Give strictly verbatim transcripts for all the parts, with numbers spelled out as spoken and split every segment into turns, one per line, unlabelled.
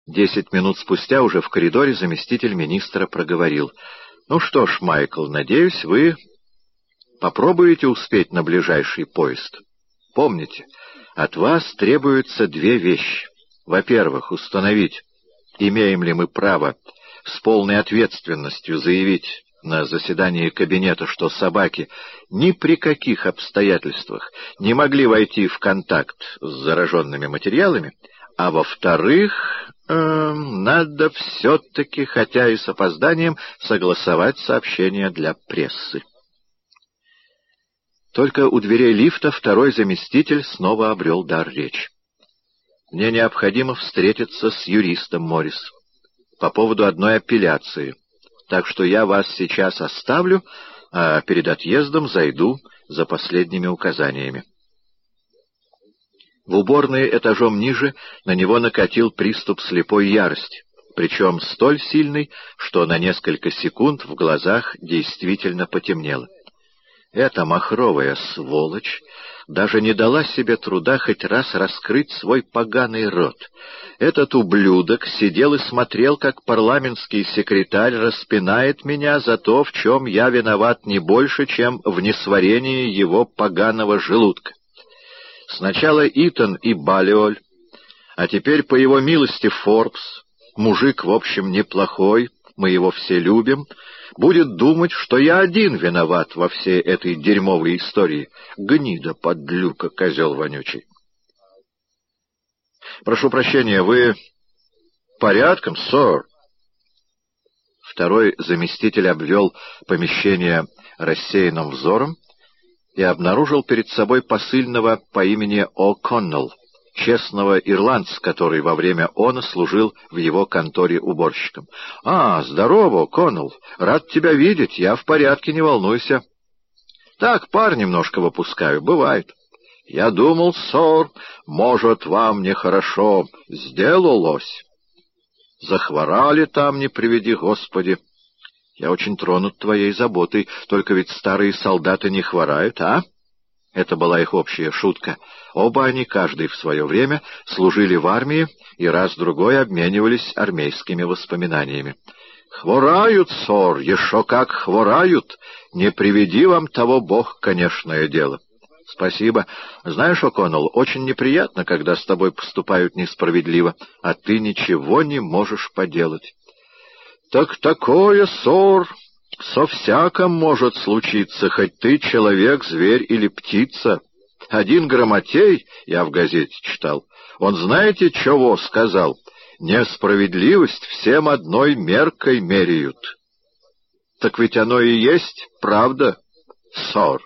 Десять минут спустя уже в коридоре заместитель министра проговорил: «Ну что ж, Майкл, надеюсь, вы попробуете успеть на ближайший поезд. Помните, от вас требуются две вещи. Во-первых, установить, имеем ли мы право с полной ответственностью заявить на заседании кабинета, что собаки ни при каких обстоятельствах не могли войти в контакт с зараженными материалами, а во-вторых, э, надо все-таки, хотя и с опозданием, согласовать сообщение для прессы». Только у дверей лифта второй заместитель снова обрел дар речи. «Мне необходимо встретиться с юристом, Моррис, по поводу одной апелляции, так что я вас сейчас оставлю, а перед отъездом зайду за последними указаниями». В уборной этажом ниже на него накатил приступ слепой ярости, причем столь сильный, что на несколько секунд в глазах действительно потемнело. Эта махровая сволочь даже не дала себе труда хоть раз раскрыть свой поганый рот. Этот ублюдок сидел и смотрел, как парламентский секретарь распинает меня за то, в чем я виноват не больше, чем в несварении его поганого желудка. Сначала Итан и Балиоль, а теперь, по его милости, Форбс, мужик, в общем, неплохой, мы его все любим, будет думать, что я один виноват во всей этой дерьмовой истории. Гнида, подлюка, козел вонючий. «Прошу прощения, вы порядком, сэр?» Второй заместитель обвел помещение рассеянным взором и обнаружил перед собой посыльного по имени О'Коннелл, честного ирландца, который во время она служил в его конторе уборщиком. «А, здорово, Коннелл, рад тебя видеть, я в порядке, не волнуйся». «Так, пар немножко выпускаю, бывает». «Я думал, сэр, может, вам нехорошо сделалось. Захворали там, не приведи Господи». «Я очень тронут твоей заботой, только ведь старые солдаты не хворают, а?» Это была их общая шутка. Оба они, каждый в свое время, служили в армии и раз-другой обменивались армейскими воспоминаниями. «Хворают, сор, еще как хворают! Не приведи вам того Бог, конечное дело!» «Спасибо. Знаешь, О'Коннелл, очень неприятно, когда с тобой поступают несправедливо, а ты ничего не можешь поделать». «Так такое, сор, со всяком может случиться, хоть ты человек, зверь или птица. Один грамотей, я в газете читал, он знаете, чего сказал? Несправедливость всем одной меркой меряют». «Так ведь оно и есть, правда, сор?»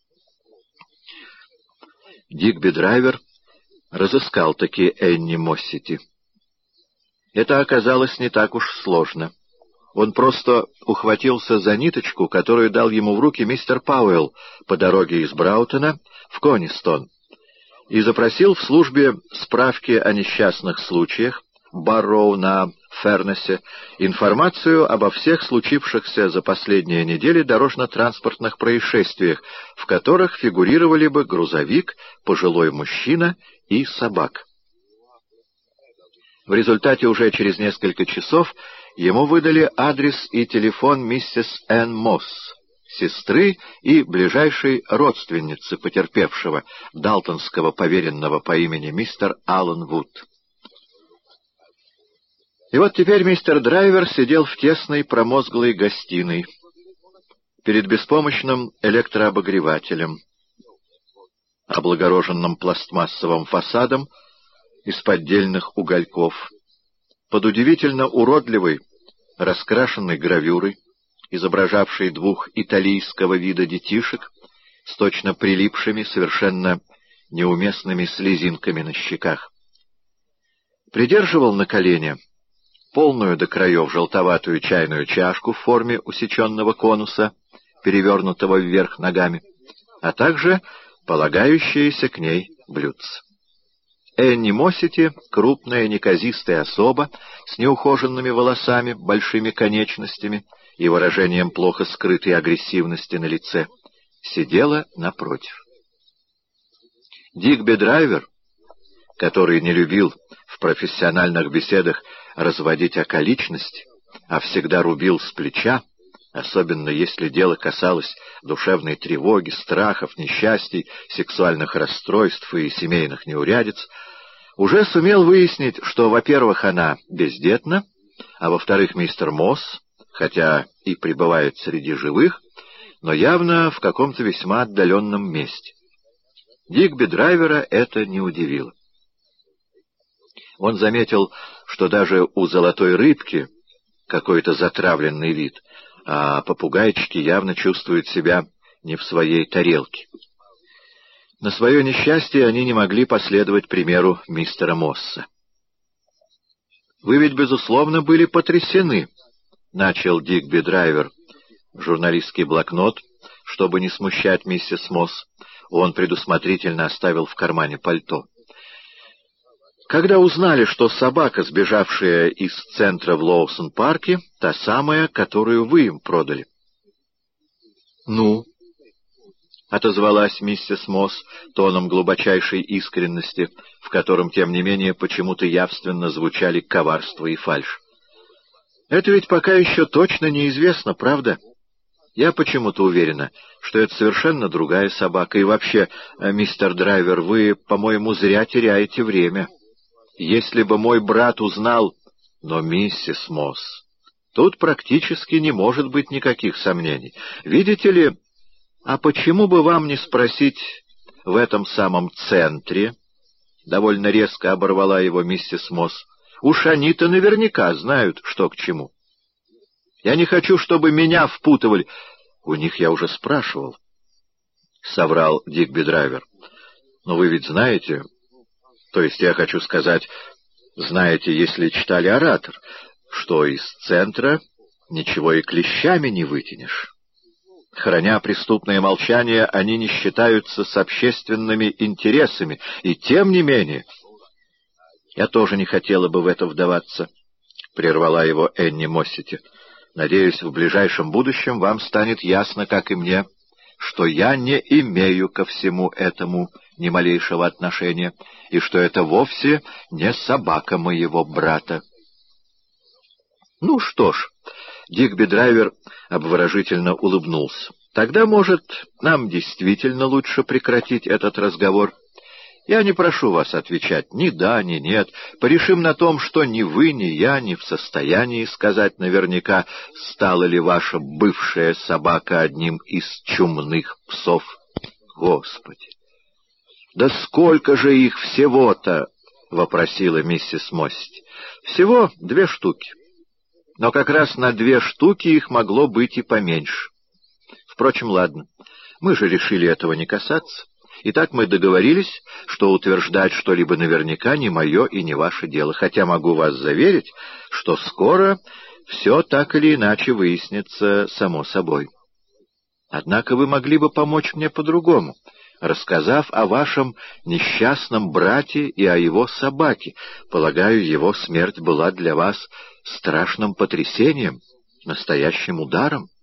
Дигби Драйвер разыскал-таки Энни Моссити. Это оказалось не так уж сложно. Он просто ухватился за ниточку, которую дал ему в руки мистер Пауэлл по дороге из Браутона в Конистон, и запросил в службе справки о несчастных случаях Барроу на Фернесе, информацию обо всех случившихся за последние недели дорожно-транспортных происшествиях, в которых фигурировали бы грузовик, пожилой мужчина и собак. В результате уже через несколько часов ему выдали адрес и телефон миссис Энн Мосс, сестры и ближайшей родственницы потерпевшего, далтонского поверенного по имени мистер Аллен Вуд. И вот теперь мистер Драйвер сидел в тесной промозглой гостиной перед беспомощным электрообогревателем, облагороженным пластмассовым фасадом из поддельных угольков, под удивительно уродливой, раскрашенной гравюрой, изображавшей двух италийского вида детишек с точно прилипшими, совершенно неуместными слезинками на щеках. Придерживал на колене полную до краев желтоватую чайную чашку в форме усеченного конуса, перевернутого вверх ногами, а также полагающиеся к ней блюдца. Энни Моссити, крупная неказистая особа с неухоженными волосами, большими конечностями и выражением плохо скрытой агрессивности на лице, сидела напротив. Дигби Драйвер, который не любил в профессиональных беседах разводить околичности, а всегда рубил с плеча, особенно если дело касалось душевной тревоги, страхов, несчастий, сексуальных расстройств и семейных неурядиц, уже сумел выяснить, что, во-первых, она бездетна, а во-вторых, мистер Мосс, хотя и пребывает среди живых, но явно в каком-то весьма отдаленном месте. Дигби Драйвера это не удивило. Он заметил, что даже у золотой рыбки какой-то затравленный вид, а попугайчики явно чувствуют себя не в своей тарелке. На свое несчастье они не могли последовать примеру мистера Мосса. «Вы ведь, безусловно, были потрясены», — начал Дигби Драйвер. Журналистский блокнот, чтобы не смущать миссис Мосс, он предусмотрительно оставил в кармане пальто. «Когда узнали, что собака, сбежавшая из центра в Лоусон-парке, та самая, которую вы им продали». «Ну?» — отозвалась миссис Мосс тоном глубочайшей искренности, в котором, тем не менее, почему-то явственно звучали коварство и фальшь. «Это ведь пока еще точно неизвестно, правда? Я почему-то уверена, что это совершенно другая собака. И вообще, мистер Драйвер, вы, по-моему, зря теряете время. Если бы мой брат узнал...» «Но, миссис Мосс, тут практически не может быть никаких сомнений. Видите ли...» «А почему бы вам не спросить в этом самом центре?» — довольно резко оборвала его миссис Мосс. «Уж они-то наверняка знают, что к чему. Я не хочу, чтобы меня впутывали...» «У них я уже спрашивал», — соврал Дигби Драйвер. «Но вы ведь знаете, то есть я хочу сказать, знаете, если читали «Оратор», что из центра ничего и клещами не вытянешь. Храня преступное молчание, они не считаются с общественными интересами, и тем не менее...» «Я тоже не хотела бы в это вдаваться», — прервала его Энни Моссити. «Надеюсь, в ближайшем будущем вам станет ясно, как и мне, что я не имею ко всему этому ни малейшего отношения, и что это вовсе не собака моего брата». «Ну что ж», — Дигби Драйвер обворожительно улыбнулся, «тогда, может, нам действительно лучше прекратить этот разговор? Я не прошу вас отвечать ни да, ни нет. Порешим на том, что ни вы, ни я не в состоянии сказать наверняка, стала ли ваша бывшая собака одним из чумных псов». «Господи! Да сколько же их всего-то?» — вопросила миссис Мости. «Всего две штуки. Но как раз на две штуки их могло быть и поменьше. Впрочем, ладно, мы же решили этого не касаться. Итак, мы договорились, что утверждать что-либо наверняка не мое и не ваше дело, хотя могу вас заверить, что скоро все так или иначе выяснится само собой. Однако вы могли бы помочь мне по-другому, рассказав о вашем несчастном брате и о его собаке. Полагаю, его смерть была для вас страшным потрясением, настоящим ударом.